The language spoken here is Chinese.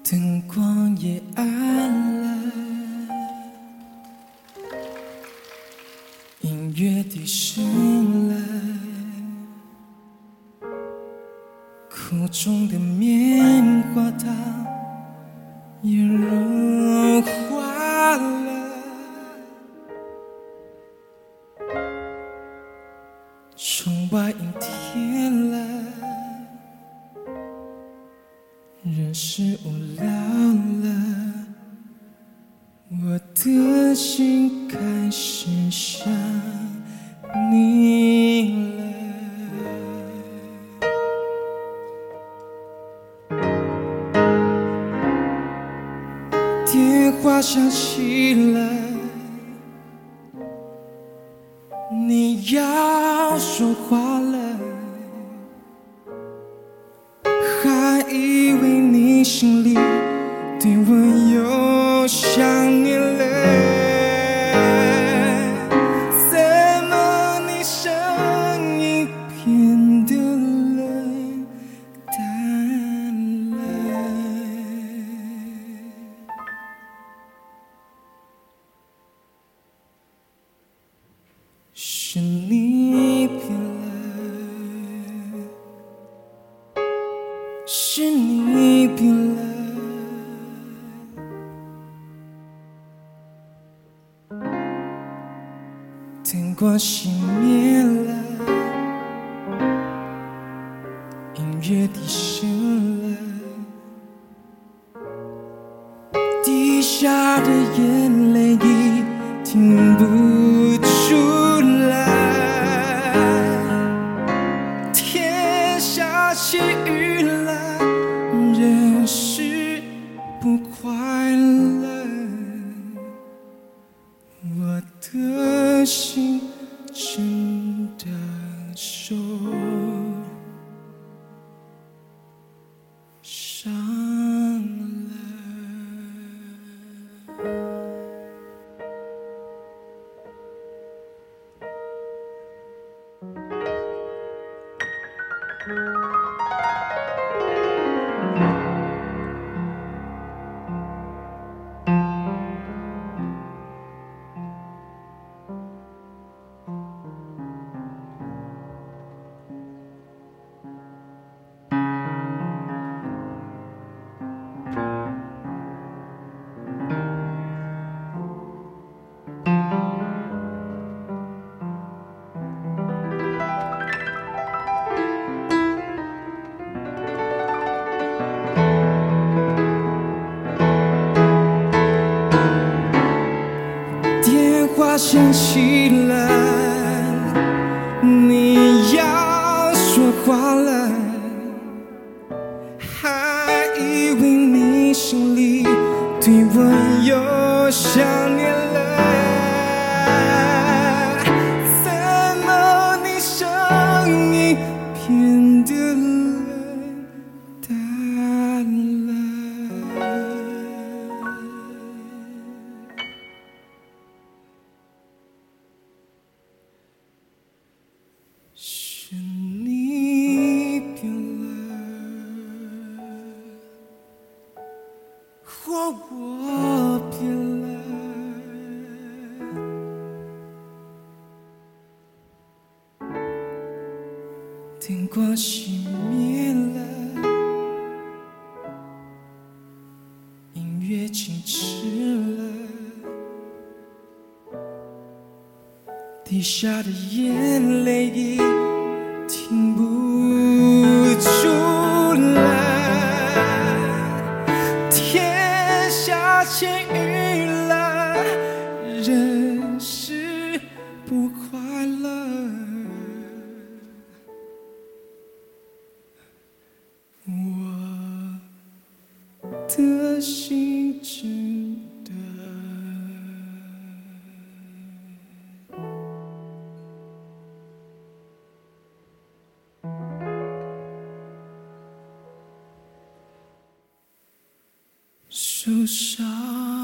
灯光也暗了，音乐低声了，口中的棉花糖也融化了，窗外阴天了，人是无聊了，我的心开始想你了。电话响起了，你要说话了，还以为你心里对我有想念了，怎么你声音变得冷淡了？是你变了，是你变了，灯光熄灭了，音乐低声了，滴下的眼泪已停不住了，天下起雨了，人是不快乐，我的心真的受伤了。电话响起了，你要说话了，还以为你心里对我有想念了，怎么你声音变得冷淡了？是你变了，或我变了，灯光熄灭了，音乐静止了，滴下的眼泪已停不住了，天下起雨了，人是不快乐，我的心真的受伤。